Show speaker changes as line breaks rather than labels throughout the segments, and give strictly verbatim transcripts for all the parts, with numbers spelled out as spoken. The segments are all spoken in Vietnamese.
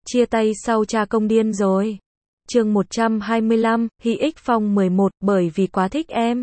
Chia tay sau cha công điên rồi. Chương một trăm hai mươi lăm, Hy Ích Phong mười một, bởi vì quá thích em.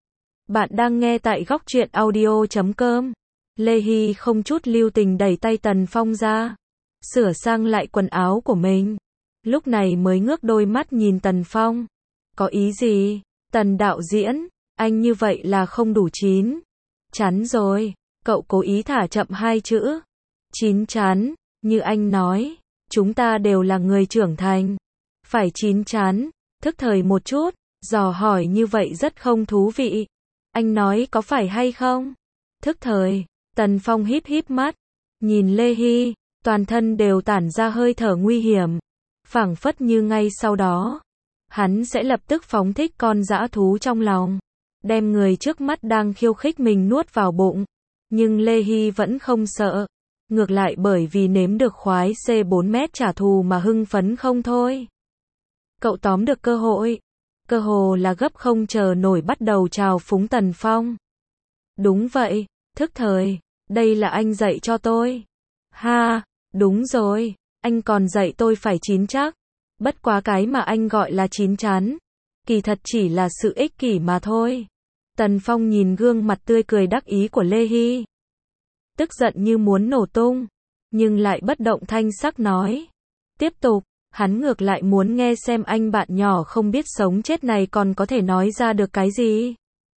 Bạn đang nghe tại góc truyện audio chấm com. Lê Hy không chút lưu tình đẩy tay Tần Phong ra, sửa sang lại quần áo của mình. Lúc này mới ngước đôi mắt nhìn Tần Phong. Có ý gì? Tần đạo diễn, anh như vậy là không đủ chín. Chắn rồi, cậu cố ý thả chậm hai chữ. Chín chắn, như anh nói, chúng ta đều là người trưởng thành. Phải chín chắn, thức thời một chút, dò hỏi như vậy rất không thú vị. Anh nói có phải hay không? Thức thời, Tần Phong híp híp mắt, nhìn Lê Hy, toàn thân đều tản ra hơi thở nguy hiểm. Phảng phất như ngay sau đó, hắn sẽ lập tức phóng thích con dã thú trong lòng, đem người trước mắt đang khiêu khích mình nuốt vào bụng. Nhưng Lê Hy vẫn không sợ, ngược lại bởi vì nếm được khoái C bốn mét trả thù mà hưng phấn không thôi. Cậu tóm được cơ hội, cơ hồ là gấp không chờ nổi bắt đầu chào phúng Tần Phong. Đúng vậy, thức thời, đây là anh dạy cho tôi. Ha, đúng rồi, anh còn dạy tôi phải chín chắc. Bất quá cái mà anh gọi là chín chắn, kỳ thật chỉ là sự ích kỷ mà thôi. Tần Phong nhìn gương mặt tươi cười đắc ý của Lê Hy, tức giận như muốn nổ tung, nhưng lại bất động thanh sắc nói. Tiếp tục, hắn ngược lại muốn nghe xem anh bạn nhỏ không biết sống chết này còn có thể nói ra được cái gì.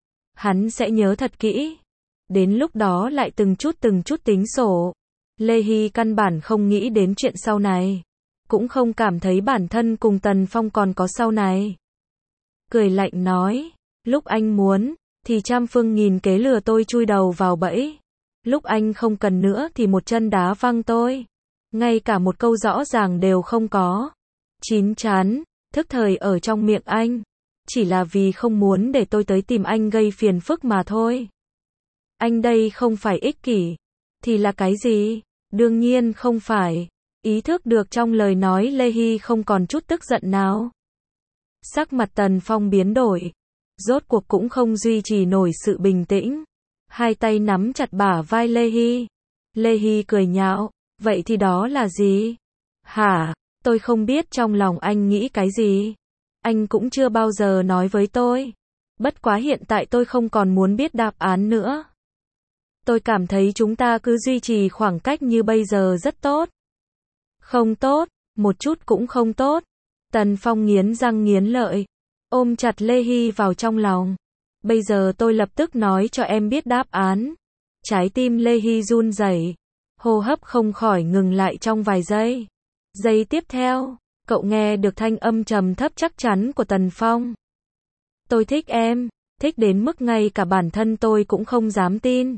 Hắn sẽ nhớ thật kỹ, đến lúc đó lại từng chút từng chút tính sổ. Lê Hy căn bản không nghĩ đến chuyện sau này, cũng không cảm thấy bản thân cùng Tần Phong còn có sau này. Cười lạnh nói, lúc anh muốn, thì trăm phương nghìn kế lừa tôi chui đầu vào bẫy. Lúc anh không cần nữa thì một chân đá văng tôi. Ngay cả một câu rõ ràng đều không có. Chín chắn, thức thời ở trong miệng anh, chỉ là vì không muốn để tôi tới tìm anh gây phiền phức mà thôi. Anh đây không phải ích kỷ, thì là cái gì? Đương nhiên không phải. Ý thức được trong lời nói Lê Hy không còn chút tức giận nào. Sắc mặt Tần Phong biến đổi, rốt cuộc cũng không duy trì nổi sự bình tĩnh. Hai tay nắm chặt bả vai Lê Hy. Lê Hy cười nhạo, vậy thì đó là gì? Hả, tôi không biết trong lòng anh nghĩ cái gì. Anh cũng chưa bao giờ nói với tôi. Bất quá hiện tại tôi không còn muốn biết đáp án nữa. Tôi cảm thấy chúng ta cứ duy trì khoảng cách như bây giờ rất tốt. Không tốt, một chút cũng không tốt. Tần Phong nghiến răng nghiến lợi, ôm chặt Lê Hy vào trong lòng. Bây giờ tôi lập tức nói cho em biết đáp án. Trái tim Lê Hy run rẩy, hô hấp không khỏi ngừng lại trong vài giây. Giây tiếp theo, cậu nghe được thanh âm trầm thấp chắc chắn của Tần Phong. Tôi thích em, thích đến mức ngay cả bản thân tôi cũng không dám tin.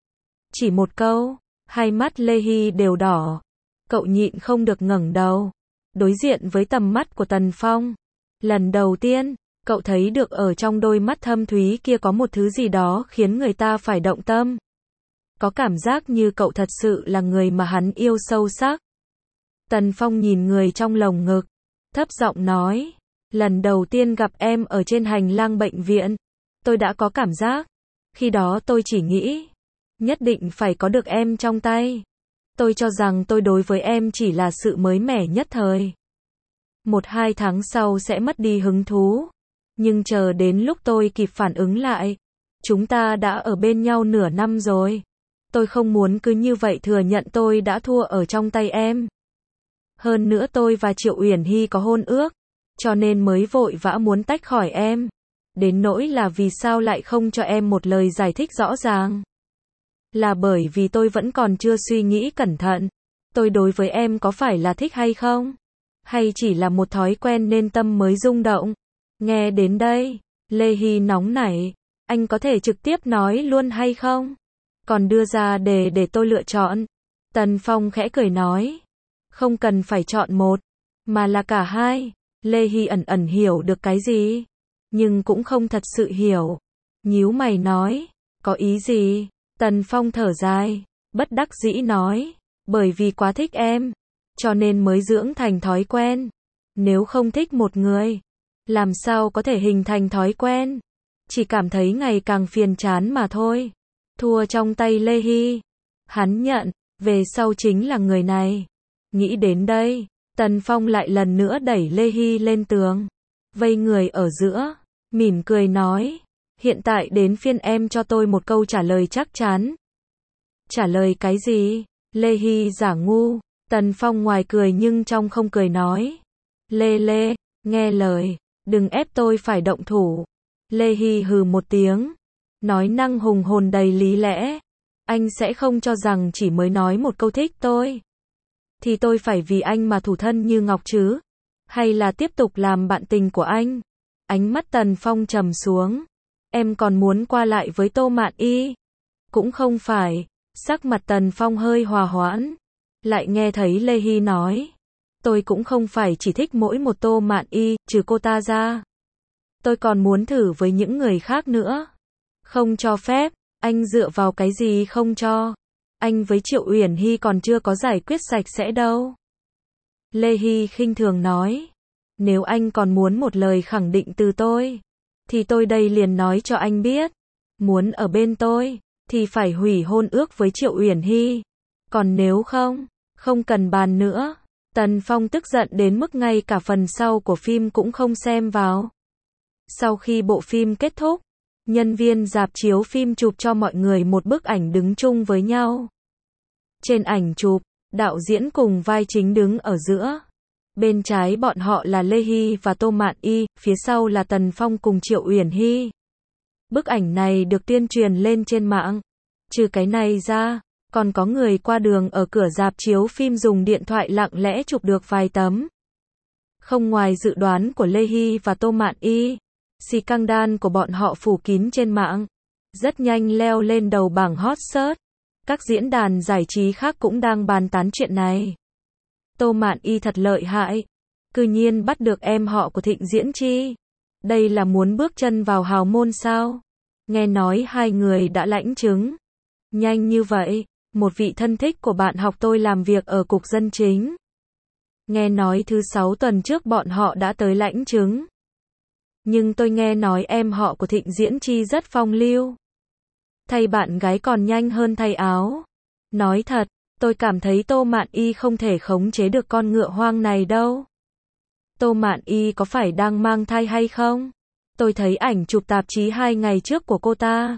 Chỉ một câu, hai mắt Lê Hy đều đỏ. Cậu nhịn không được ngẩng đầu, đối diện với tầm mắt của Tần Phong. Lần đầu tiên, cậu thấy được ở trong đôi mắt thâm thúy kia có một thứ gì đó khiến người ta phải động tâm. Có cảm giác như cậu thật sự là người mà hắn yêu sâu sắc. Tần Phong nhìn người trong lồng ngực, thấp giọng nói, lần đầu tiên gặp em ở trên hành lang bệnh viện, tôi đã có cảm giác. Khi đó tôi chỉ nghĩ, nhất định phải có được em trong tay. Tôi cho rằng tôi đối với em chỉ là sự mới mẻ nhất thời. Một hai tháng sau sẽ mất đi hứng thú. Nhưng chờ đến lúc tôi kịp phản ứng lại, chúng ta đã ở bên nhau nửa năm rồi. Tôi không muốn cứ như vậy thừa nhận tôi đã thua ở trong tay em. Hơn nữa tôi và Triệu Uyển Hy có hôn ước, cho nên mới vội vã muốn tách khỏi em. Đến nỗi là vì sao lại không cho em một lời giải thích rõ ràng. Là bởi vì tôi vẫn còn chưa suy nghĩ cẩn thận. Tôi đối với em có phải là thích hay không? Hay chỉ là một thói quen nên tâm mới rung động? Nghe đến đây, Lê Hy nóng nảy. Anh có thể trực tiếp nói luôn hay không? Còn đưa ra đề để tôi lựa chọn. Tần Phong khẽ cười nói. Không cần phải chọn một, mà là cả hai. Lê Hy ẩn ẩn hiểu được cái gì, nhưng cũng không thật sự hiểu. Nhíu mày nói, có ý gì? Tần Phong thở dài, bất đắc dĩ nói, bởi vì quá thích em, cho nên mới dưỡng thành thói quen. Nếu không thích một người, làm sao có thể hình thành thói quen? Chỉ cảm thấy ngày càng phiền chán mà thôi. Thua trong tay Lê Hy. Hắn nhận, về sau chính là người này. Nghĩ đến đây, Tần Phong lại lần nữa đẩy Lê Hy lên tường, vây người ở giữa, mỉm cười nói, hiện tại đến phiên em cho tôi một câu trả lời chắc chắn. Trả lời cái gì? Lê Hy giả ngu. Tần Phong ngoài cười nhưng trong không cười nói, Lê Lê, nghe lời, đừng ép tôi phải động thủ. Lê Hy hừ một tiếng, nói năng hùng hồn đầy lý lẽ, anh sẽ không cho rằng chỉ mới nói một câu thích tôi thì tôi phải vì anh mà thủ thân như ngọc chứ, hay là tiếp tục làm bạn tình của anh. Ánh mắt Tần Phong trầm xuống, em còn muốn qua lại với Tô Mạn Y? Cũng không phải. Sắc mặt Tần Phong hơi hòa hoãn, lại nghe thấy Lê Hy nói, tôi cũng không phải chỉ thích mỗi một Tô Mạn Y, trừ cô ta ra, tôi còn muốn thử với những người khác nữa. Không cho phép. Anh dựa vào cái gì không cho? Anh với Triệu Uyển Hy còn chưa có giải quyết sạch sẽ đâu. Lê Hy khinh thường nói, nếu anh còn muốn một lời khẳng định từ tôi, thì tôi đây liền nói cho anh biết, muốn ở bên tôi thì phải hủy hôn ước với Triệu Uyển Hy, còn nếu không, không cần bàn nữa. Tần Phong tức giận đến mức ngay cả phần sau của phim cũng không xem vào. Sau khi bộ phim kết thúc, nhân viên rạp chiếu phim chụp cho mọi người một bức ảnh đứng chung với nhau. Trên ảnh chụp, đạo diễn cùng vai chính đứng ở giữa. Bên trái bọn họ là Lê Hy và Tô Mạn Y, phía sau là Tần Phong cùng Triệu Uyển Hy. Bức ảnh này được tuyên truyền lên trên mạng. Trừ cái này ra, còn có người qua đường ở cửa rạp chiếu phim dùng điện thoại lặng lẽ chụp được vài tấm. Không ngoài dự đoán của Lê Hy và Tô Mạn Y, scandal của bọn họ phủ kín trên mạng, rất nhanh leo lên đầu bảng hot search. Các diễn đàn giải trí khác cũng đang bàn tán chuyện này. Tô Mạn Y thật lợi hại, cư nhiên bắt được em họ của Thịnh Diễn Chi. Đây là muốn bước chân vào hào môn sao? Nghe nói hai người đã lãnh chứng. Nhanh như vậy, một vị thân thích của bạn học tôi làm việc ở cục dân chính. Nghe nói thứ sáu tuần trước bọn họ đã tới lãnh chứng. Nhưng tôi nghe nói em họ của Thịnh Diễn Chi rất phong lưu. Thay bạn gái còn nhanh hơn thay áo. Nói thật, tôi cảm thấy Tô Mạn Y không thể khống chế được con ngựa hoang này đâu. Tô Mạn Y có phải đang mang thai hay không? Tôi thấy ảnh chụp tạp chí hai ngày trước của cô ta.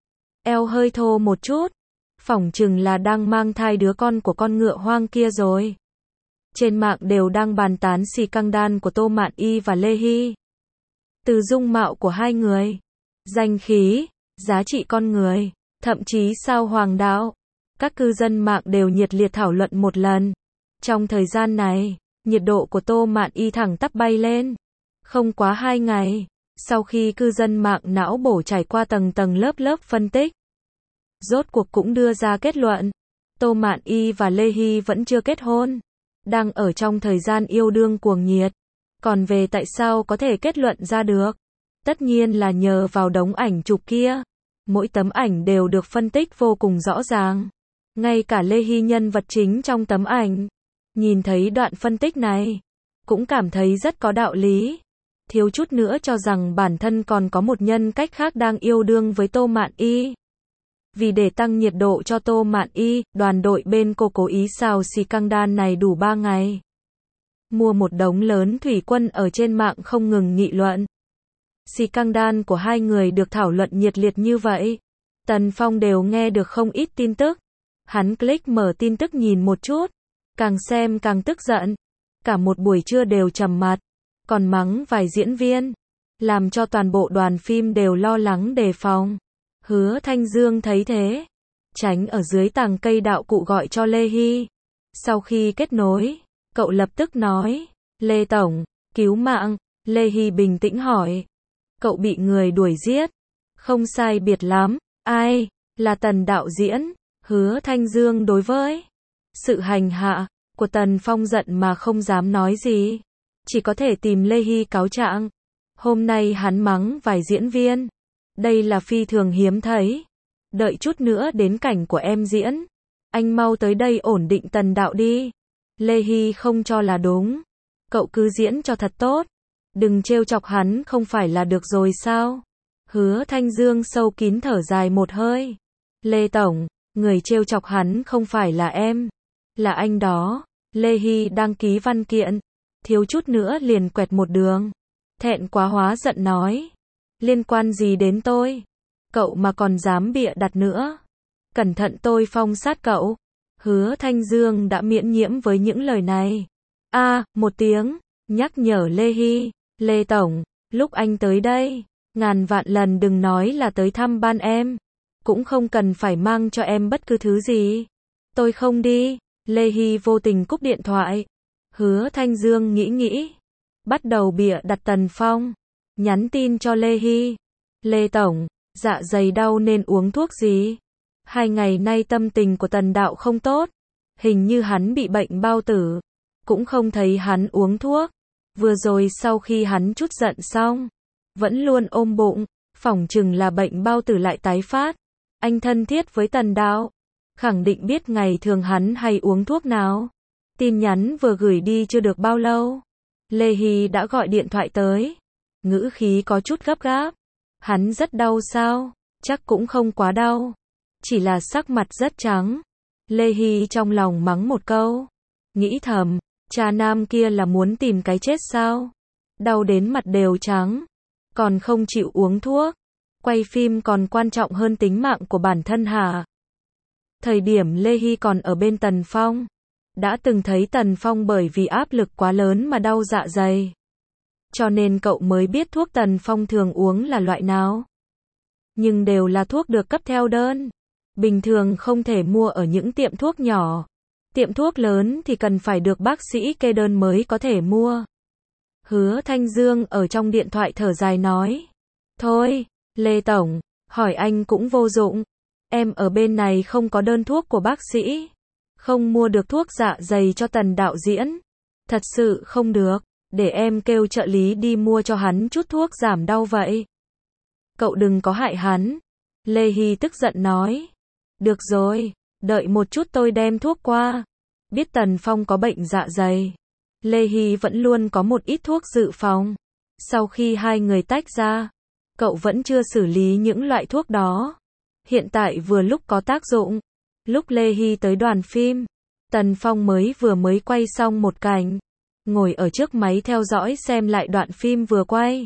Eo hơi thô một chút. Phỏng chừng là đang mang thai đứa con của con ngựa hoang kia rồi. Trên mạng đều đang bàn tán scandal của Tô Mạn Y và Lê Hy. Từ dung mạo của hai người, danh khí, giá trị con người, thậm chí sao hoàng đạo, các cư dân mạng đều nhiệt liệt thảo luận một lần. Trong thời gian này, nhiệt độ của Tô Mạn Y thẳng tắp bay lên. Không quá hai ngày, sau khi cư dân mạng não bổ trải qua tầng tầng lớp lớp phân tích, rốt cuộc cũng đưa ra kết luận, Tô Mạn Y và Lê Hy vẫn chưa kết hôn, đang ở trong thời gian yêu đương cuồng nhiệt. Còn về tại sao có thể kết luận ra được? Tất nhiên là nhờ vào đống ảnh chụp kia. Mỗi tấm ảnh đều được phân tích vô cùng rõ ràng. Ngay cả Lê Hy nhân vật chính trong tấm ảnh, nhìn thấy đoạn phân tích này, cũng cảm thấy rất có đạo lý. Thiếu chút nữa cho rằng bản thân còn có một nhân cách khác đang yêu đương với Tô Mạn Y. Vì để tăng nhiệt độ cho Tô Mạn Y, đoàn đội bên cô cố ý xào scandal này đủ ba ngày. Mua một đống lớn thủy quân ở trên mạng không ngừng nghị luận. Scandal của hai người được thảo luận nhiệt liệt như vậy. Tần Phong đều nghe được không ít tin tức. Hắn click mở tin tức nhìn một chút. Càng xem càng tức giận. Cả một buổi trưa đều trầm mặt. Còn mắng vài diễn viên. Làm cho toàn bộ đoàn phim đều lo lắng đề phòng. Hứa Thanh Dương thấy thế, tránh ở dưới tàng cây đạo cụ gọi cho Lê Hy. Sau khi kết nối, cậu lập tức nói, Lê Tổng, cứu mạng. Lê Hy bình tĩnh hỏi, cậu bị người đuổi giết? Không sai biệt lắm. Ai? Là Tần đạo diễn. Hứa Thanh Dương đối với sự hành hạ của Tần Phong giận mà không dám nói gì, chỉ có thể tìm Lê Hy cáo trạng. Hôm nay hắn mắng vài diễn viên, đây là phi thường hiếm thấy. Đợi chút nữa đến cảnh của em diễn, anh mau tới đây ổn định Tần đạo đi. Lê Hy không cho là đúng. Cậu cứ diễn cho thật tốt, đừng trêu chọc hắn không phải là được rồi sao? Hứa Thanh Dương sâu kín thở dài một hơi. Lê Tổng, người trêu chọc hắn không phải là em, là anh đó. Lê Hy đang ký văn kiện, thiếu chút nữa liền quẹt một đường. Thẹn quá hóa giận nói, liên quan gì đến tôi? Cậu mà còn dám bịa đặt nữa. Cẩn thận tôi phong sát cậu. Hứa Thanh Dương đã miễn nhiễm với những lời này. A, à, một tiếng, nhắc nhở Lê Hy, Lê Tổng, lúc anh tới đây, ngàn vạn lần đừng nói là tới thăm ban em. Cũng không cần phải mang cho em bất cứ thứ gì. Tôi không đi. Lê Hy vô tình cúp điện thoại. Hứa Thanh Dương nghĩ nghĩ, bắt đầu bịa đặt Tần Phong. Nhắn tin cho Lê Hy. Lê Tổng, dạ dày đau nên uống thuốc gì? Hai ngày nay tâm tình của Tần Đạo không tốt. Hình như hắn bị bệnh bao tử. Cũng không thấy hắn uống thuốc. Vừa rồi sau khi hắn chút giận xong, vẫn luôn ôm bụng. Phỏng chừng là bệnh bao tử lại tái phát. Anh thân thiết với Tần Đạo, khẳng định biết ngày thường hắn hay uống thuốc nào. Tin nhắn vừa gửi đi chưa được bao lâu, Lê Hy đã gọi điện thoại tới. Ngữ khí có chút gấp gáp. Hắn rất đau sao? Chắc cũng không quá đau. Chỉ là sắc mặt rất trắng. Lê Hy trong lòng mắng một câu. Nghĩ thầm, cha nam kia là muốn tìm cái chết sao? Đau đến mặt đều trắng. Còn không chịu uống thuốc. Quay phim còn quan trọng hơn tính mạng của bản thân hả? Thời điểm Lê Hy còn ở bên Tần Phong, đã từng thấy Tần Phong bởi vì áp lực quá lớn mà đau dạ dày. Cho nên cậu mới biết thuốc Tần Phong thường uống là loại nào. Nhưng đều là thuốc được cấp theo đơn. Bình thường không thể mua ở những tiệm thuốc nhỏ. Tiệm thuốc lớn thì cần phải được bác sĩ kê đơn mới có thể mua. Hứa Thanh Dương ở trong điện thoại thở dài nói. Thôi, Lê Tổng, hỏi anh cũng vô dụng. Em ở bên này không có đơn thuốc của bác sĩ. Không mua được thuốc dạ dày cho Tần đạo diễn. Thật sự không được. Để em kêu trợ lý đi mua cho hắn chút thuốc giảm đau vậy. Cậu đừng có hại hắn. Lê Hy tức giận nói. Được rồi, đợi một chút tôi đem thuốc qua. Biết Tần Phong có bệnh dạ dày, Lê Hy vẫn luôn có một ít thuốc dự phòng. Sau khi hai người tách ra, cậu vẫn chưa xử lý những loại thuốc đó. Hiện tại vừa lúc có tác dụng. Lúc Lê Hy tới đoàn phim, Tần Phong mới vừa mới quay xong một cảnh. Ngồi ở trước máy theo dõi xem lại đoạn phim vừa quay.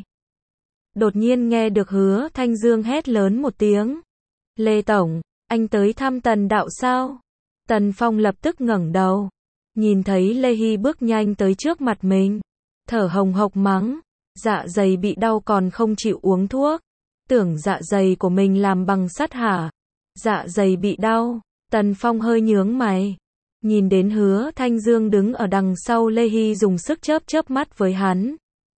Đột nhiên nghe được Hứa Thanh Dương hét lớn một tiếng. Lê Tổng, anh tới thăm Tần đạo sao? Tần Phong lập tức ngẩng đầu. Nhìn thấy Lê Hy bước nhanh tới trước mặt mình. Thở hồng hộc mắng. Dạ dày bị đau còn không chịu uống thuốc. Tưởng dạ dày của mình làm bằng sắt hả? Dạ dày bị đau. Tần Phong hơi nhướng mày. Nhìn đến Hứa Thanh Dương đứng ở đằng sau Lê Hy dùng sức chớp chớp mắt với hắn.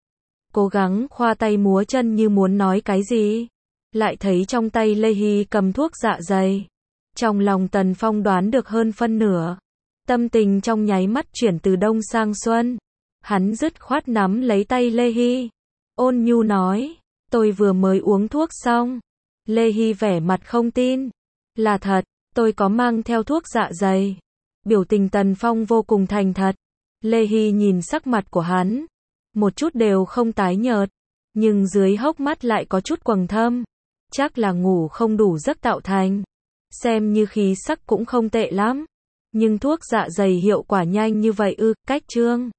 Cố gắng khoa tay múa chân như muốn nói cái gì. Lại thấy trong tay Lê Hy cầm thuốc dạ dày. Trong lòng Tần Phong đoán được hơn phân nửa. Tâm tình trong nháy mắt chuyển từ đông sang xuân. Hắn dứt khoát nắm lấy tay Lê Hy. Ôn nhu nói. Tôi vừa mới uống thuốc xong. Lê Hy vẻ mặt không tin. Là thật, tôi có mang theo thuốc dạ dày. Biểu tình Tần Phong vô cùng thành thật. Lê Hy nhìn sắc mặt của hắn. Một chút đều không tái nhợt. Nhưng dưới hốc mắt lại có chút quầng thâm. Chắc là ngủ không đủ giấc tạo thành. Xem như khí sắc cũng không tệ lắm. Nhưng thuốc dạ dày hiệu quả nhanh như vậy ư, cách trương.